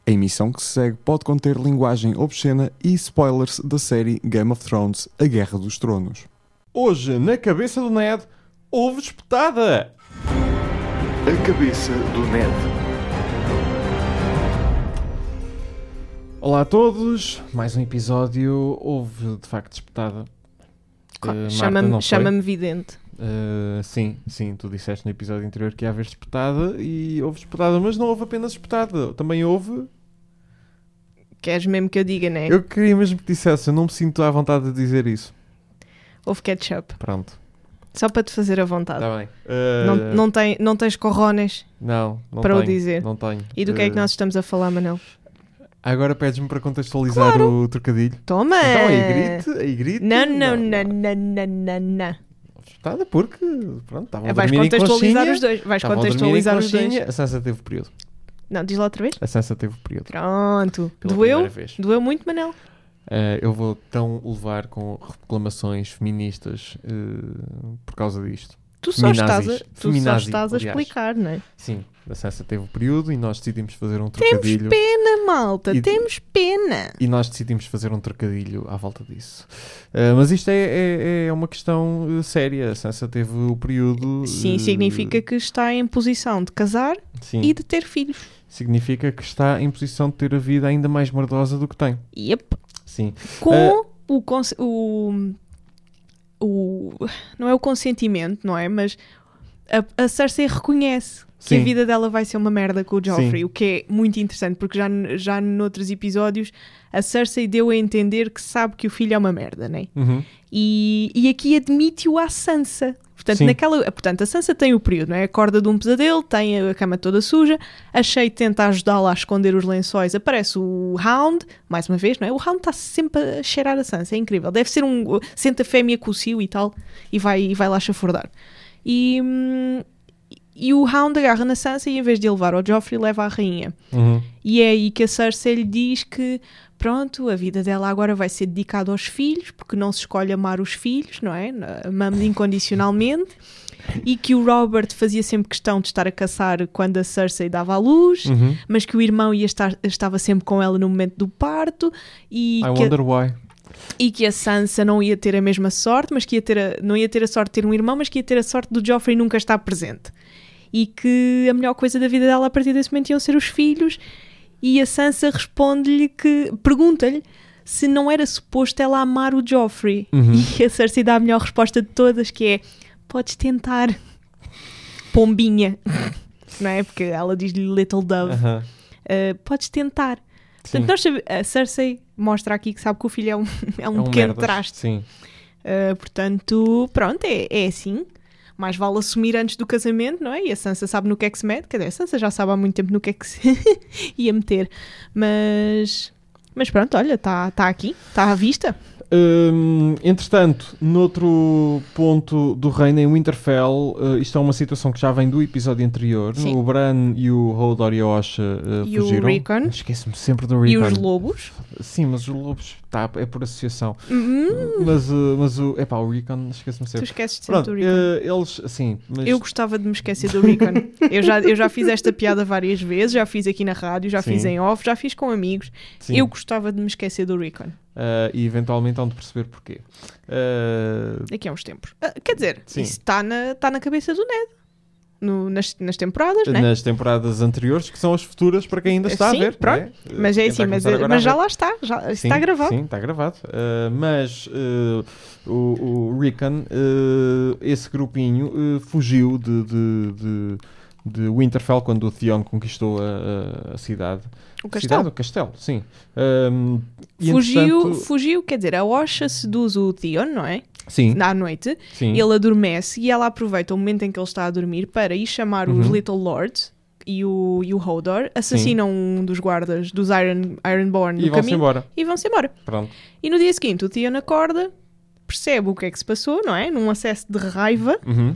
A emissão que se segue pode conter linguagem obscena e spoilers da série Game of Thrones, A Guerra dos Tronos. Hoje, na cabeça do Ned, houve espetada! A cabeça do Ned. Olá a todos, mais um episódio. Houve de facto espetada. Chama-me vidente. Sim, tu disseste no episódio anterior que ia haver espetada e houve espetada, mas não houve apenas espetada, também houve... Queres mesmo que eu diga, né? Eu queria mesmo que dissesse, eu não me sinto à vontade de dizer isso. Houve ketchup. Pronto. Só para te fazer à vontade. Está bem. Não tens corrones Não para tenho, o dizer. Não tenho. E do que é que nós estamos a falar, Manel? Agora pedes-me para contextualizar o trocadilho. Toma! Então aí grite. Não. Espetada porque, pronto, estavam a Vais dormir em contextualizar conchinha. os dois. Vais Estavam a dormir em contextualizar os dois. conchinha. A Sansa teve o período. Não, diz lá outra vez. A Sansa teve o período. Pronto. Pela Doeu? primeira vez. Doeu muito, Manel? Eu vou então levar com reclamações feministas por causa disto. Tu só estás Feminazi, a aliás. explicar, não é? Sim, a Sansa teve o período e nós decidimos fazer um Temos trocadilho. pena, malta. Temos pena. E nós decidimos fazer um trocadilho à volta disso. Mas isto é uma questão séria. A Sansa teve o período... Sim, significa que está em posição de casar sim, e de ter filhos. significa que está em posição de ter a vida ainda mais mordosa do que tem. Yep. Sim. Com não é o consentimento, não é? Mas a Cersei reconhece que Sim. a vida dela vai ser uma merda com o Joffrey, Sim. o que é muito interessante, porque já noutros episódios a Cersei deu a entender que sabe que o filho é uma merda, não é? Uhum. E aqui admite-o à Sansa. Portanto, Sim. a Sansa tem o período, não é? Acorda de um pesadelo, tem a cama toda suja, a Shae tenta ajudá-la a esconder os lençóis, aparece o Hound, mais uma vez, não é? O Hound está sempre a cheirar a Sansa, é incrível. Deve ser sente a fêmea com o cio e tal, e vai lá chafurdar. E o Hound agarra na Sansa e em vez de levar ao Joffrey, leva à rainha. Uhum. E é aí que a Cersei lhe diz que pronto, a vida dela agora vai ser dedicada aos filhos, porque não se escolhe amar os filhos, não é? Ama-me incondicionalmente. E que o Robert fazia sempre questão de estar a caçar quando a Cersei dava à luz, mas que o irmão estava sempre com ela no momento do parto. E wonder why. E que a Sansa não ia ter a mesma sorte, mas que não ia ter a sorte de ter um irmão, mas que ia ter a sorte do Joffrey nunca estar presente. E que a melhor coisa da vida dela a partir desse momento iam ser os filhos. E a Sansa pergunta-lhe se não era suposto ela amar o Joffrey. E a Cersei dá a melhor resposta de todas, que é: podes tentar, pombinha. Não é? Porque ela diz-lhe Little Dove. Podes tentar. Portanto, a Cersei mostra aqui que sabe que o filho é um pequeno merdas. traste. Sim. Portanto, pronto, é assim. Mais vale assumir antes do casamento, não é? E a Sansa sabe no que é que se mete. Quer dizer, a Sansa já sabe há muito tempo no que é que se ia meter. Mas pronto, olha, está aqui, está à vista. Entretanto, noutro ponto do reino, em Winterfell, isto é uma situação que já vem do episódio anterior. Sim. O Bran e o Hodor e a Osha E fugiram. o Rickon. Esqueço-me sempre do Rickon. E os lobos. Sim, mas os lobos é por associação. Mas o Rickon, esqueço-me Tu sempre. esqueces sempre Pronto, do Rickon. eles, sim. Mas... Eu gostava de me esquecer do Rickon. eu já fiz esta piada várias vezes, já fiz aqui na rádio, já Sim. fiz em off, já fiz com amigos. Sim. Eu gostava de me esquecer do Rickon. E eventualmente hão de perceber porquê. Daqui a uns tempos. Quer dizer, Sim. isso está na cabeça do Ned. Nas temporadas, não é? Nas temporadas anteriores, que são as futuras para quem ainda está Sim, a ver. pronto. Não é? Mas é Quem assim, está a mas começar agora a já ver. lá está. Já está gravado. Sim, está gravado. Mas o Rickon, esse grupinho, fugiu de Winterfell quando o Theon conquistou a cidade. O castelo. O castelo, sim. Fugiu, quer dizer, a Osha seduz o Theon, não é? Sim. À noite. Sim. Ele adormece e ela aproveita o momento em que ele está a dormir para ir chamar os Little Lords e o Hodor, assassinam um dos guardas dos Ironborn no caminho e vão-se embora. Pronto. E no dia seguinte o Theon acorda, percebe o que é que se passou, não é? Num acesso de raiva.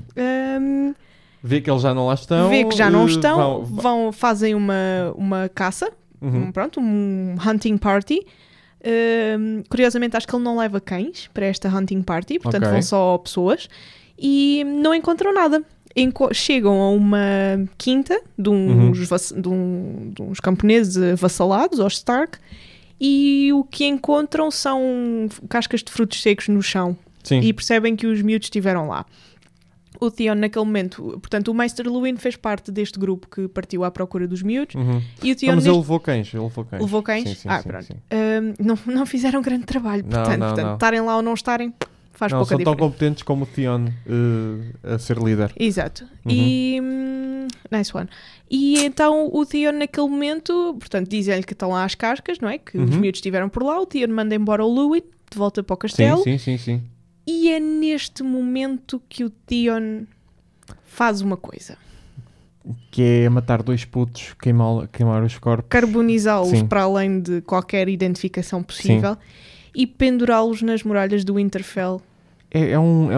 Vê que eles já não lá estão. Vê que já não estão, fazem uma caça, um hunting party. Curiosamente acho que ele não leva cães para esta hunting party, portanto vão só pessoas e não encontram nada. chegam a uma quinta de uns camponeses vassalados aos Stark, e o que encontram são cascas de frutos secos no chão. Sim. E percebem que os miúdos estiveram lá. O Theon, naquele momento, portanto, o Maester Luwin fez parte deste grupo que partiu à procura dos miúdos. E o Theon mas ele levou cães. Levou cães? Sim, pronto. sim. Não fizeram grande trabalho, portanto, estarem lá ou não estarem faz pouca diferença. São tão competentes como o Theon a ser líder. Exato. E nice one. E então o Theon naquele momento, portanto, dizem-lhe que estão lá as cascas, não é? Que os miúdos estiveram por lá. O Theon manda embora o Luwin de volta para o castelo. Sim. E é neste momento que o Theon faz uma coisa. Que é matar 2 putos, queimar os corpos. Carbonizá-los para além de qualquer identificação possível. E pendurá-los nas muralhas do Winterfell. É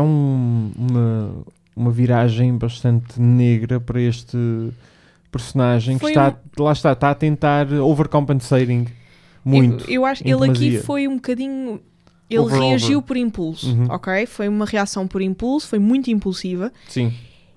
uma viragem bastante negra para este personagem que está a tentar overcompensating muito. Eu acho que ele aqui foi um bocadinho... Ele reagiu por impulso, ok? Foi uma reação por impulso, foi muito impulsiva. Sim.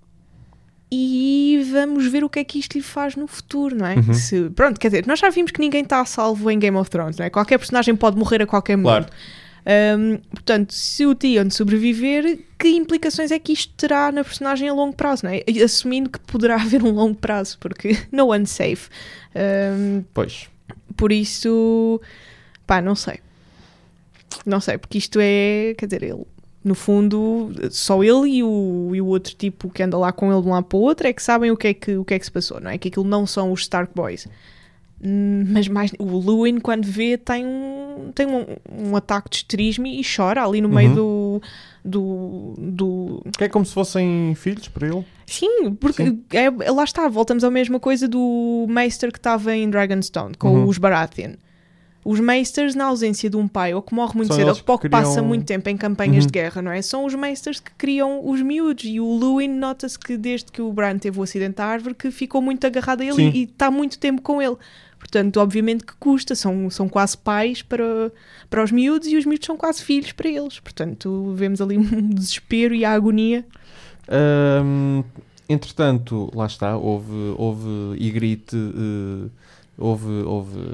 E vamos ver o que é que isto lhe faz no futuro, não é? Pronto, quer dizer, nós já vimos que ninguém está a salvo em Game of Thrones, não é? Qualquer personagem pode morrer a qualquer momento. Portanto, se o Theon sobreviver, que implicações é que isto terá na personagem a longo prazo, não é? Assumindo que poderá haver um longo prazo, porque no one's safe. Pois. Por isso, não sei. Não sei, porque isto é, quer dizer, ele, no fundo, só ele e o outro tipo que anda lá com ele de um lado para o outro é que sabem o que é que se passou, não é? Que aquilo não são os Stark Boys. Mas mais, o Luwin, quando vê, tem um ataque de histerismo e chora ali no meio do... Que é como se fossem filhos para ele. Sim, porque lá está, voltamos à mesma coisa do Maester que estava em Dragonstone, com os Baratheon. Os Maesters, na ausência de um pai, ou que morre muito cedo, ou que pouco passa muito tempo em campanhas de guerra, não é? São os Maesters que criam os miúdos. E o Luwin, nota-se que desde que o Bran teve o acidente da árvore, que ficou muito agarrado a ele e está muito tempo com ele. Portanto, obviamente que custa. São quase pais para os miúdos e os miúdos são quase filhos para eles. Portanto, vemos ali um desespero e a agonia. Entretanto, lá está, houve Ygritte, houve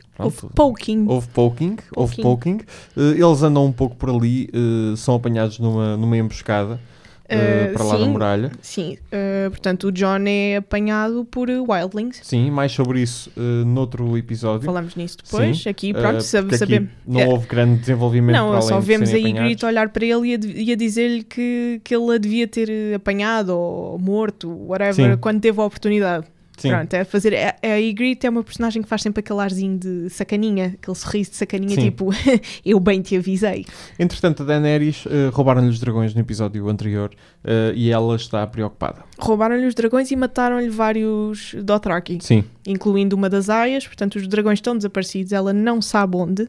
poking. Eles andam um pouco por ali, são apanhados numa emboscada para lá da muralha. Sim, portanto o Jon é apanhado por wildlings. Sim, mais sobre isso noutro episódio. Falamos nisso depois. Sim, aqui, pronto, sabemos. Não houve grande desenvolvimento. Não, só vemos a Ygritte olhar para ele e a dizer-lhe que ele a devia ter apanhado ou morto, whatever, quando teve a oportunidade. Sim. Pronto, a Ygritte é uma personagem que faz sempre aquele arzinho de sacaninha, aquele sorriso de sacaninha, tipo, eu bem te avisei. Entretanto, a Daenerys roubaram-lhe os dragões no episódio anterior e ela está preocupada. Roubaram-lhe os dragões e mataram-lhe vários Dothraki, incluindo uma das aias, portanto os dragões estão desaparecidos, ela não sabe onde.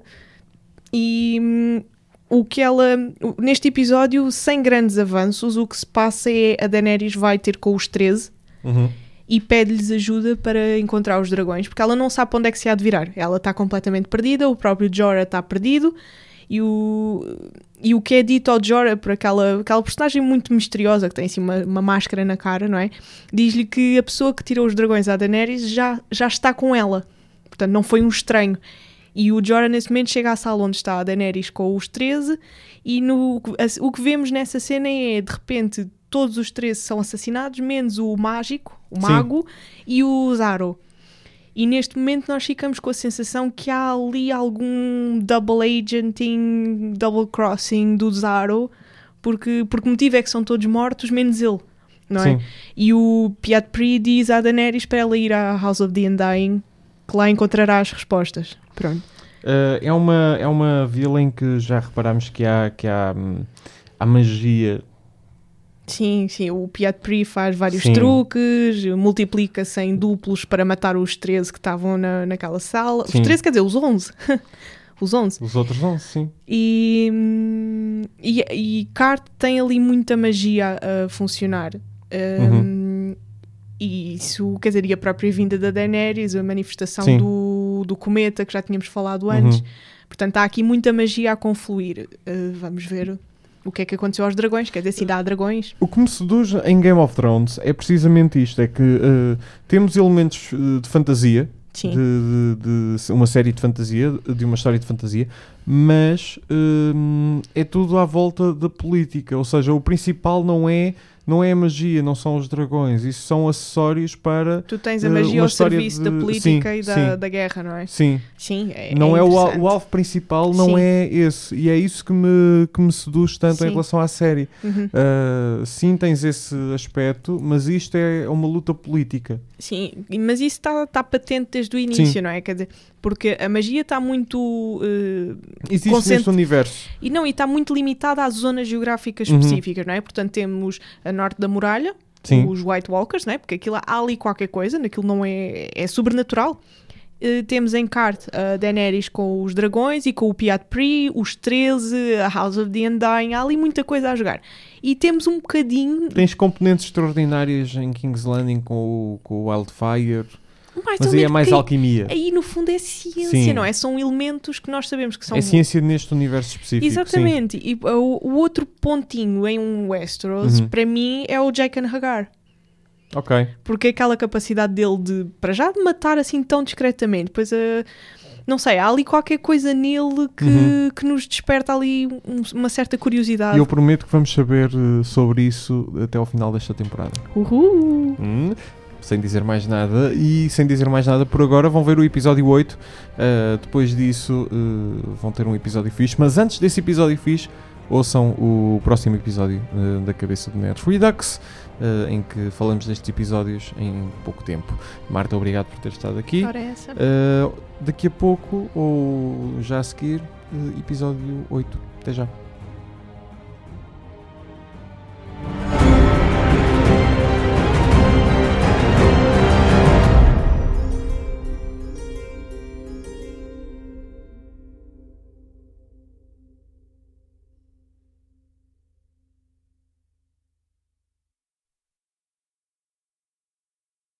E neste episódio, sem grandes avanços, o que se passa é a Daenerys vai ter com os 13 e pede-lhes ajuda para encontrar os dragões, porque ela não sabe para onde é que se há de virar. Ela está completamente perdida, o próprio Jorah está perdido, e o que é dito ao Jorah por aquela personagem muito misteriosa, que tem assim uma máscara na cara, não é? Diz-lhe que a pessoa que tirou os dragões à Daenerys já está com ela. Portanto, não foi um estranho. E o Jorah, nesse momento, chega à sala onde está a Daenerys com os 13, e o que vemos nessa cena é, de repente, todos os 13 são assassinados, menos o mago e o Zaro. E neste momento nós ficamos com a sensação que há ali algum double agenting, double crossing do Zaro, porque motivo é que são todos mortos, menos ele, não é? E o Pyat Pree diz à Daenerys para ela ir à House of the Undying, que lá encontrará as respostas. Pronto. É uma vila em que já reparámos que há magia. Sim, o Pyat Pree faz vários truques, multiplica-se em duplos para matar os 13 que estavam naquela sala. Os 13, quer dizer, os 11. Os 11. Os outros 11, sim. E Cart tem ali muita magia a funcionar. E isso, quer dizer, e a própria vinda da Daenerys, a manifestação do cometa, que já tínhamos falado antes. Portanto, há aqui muita magia a confluir. Vamos ver o que é que aconteceu aos dragões, quer dizer, se ainda há dragões. O que me seduz em Game of Thrones é precisamente isto, é que temos elementos de fantasia, Sim. de uma série de fantasia, de uma história de fantasia, mas é tudo à volta da política, ou seja, o principal não é a magia, não são os dragões, isso são acessórios para... Tu tens a magia uma ao história serviço da política e da guerra, não é? Sim. Sim, Não é o interessante. alvo principal, não Sim. é esse, e é isso que me seduz tanto Sim. em relação à série. Uhum. Sim, tens esse aspecto, mas isto é uma luta política. Sim, mas isso está patente desde o início, não é? Quer dizer, porque a magia está muito... Existe neste universo. E está muito limitada às zonas geográficas específicas, não é? Portanto, temos a norte da muralha, Sim. os White Walkers, não é? Porque aquilo há ali qualquer coisa, naquilo não é sobrenatural. Temos em Cart a Daenerys com os dragões e com o Piat Pri, os 13, a House of the Undying, há ali muita coisa a jogar. E temos um bocadinho... Tens componentes extraordinárias em King's Landing com o Wildfire, mas aí é mais alquimia. Aí no fundo é ciência, Sim. não é? São elementos que nós sabemos que são... É ciência neste universo específico. Exatamente. Sim. E o outro pontinho em Westeros, para mim, é o Jaqen H'ghar. Ok. Porque aquela capacidade dele de matar assim tão discretamente, depois não sei, há ali qualquer coisa nele que nos desperta ali uma certa curiosidade. E eu prometo que vamos saber sobre isso até ao final desta temporada. Uhul! Sem dizer mais nada, e sem dizer mais nada por agora, vão ver o episódio 8. Depois disso vão ter um episódio fixe, mas antes desse episódio fixe, ouçam o próximo episódio da Cabeça do Nerd Redux, em que falamos destes episódios em pouco tempo. Marta, obrigado por ter estado aqui. Ora, essa. Daqui a pouco, ou já a seguir, episódio 8. Até já.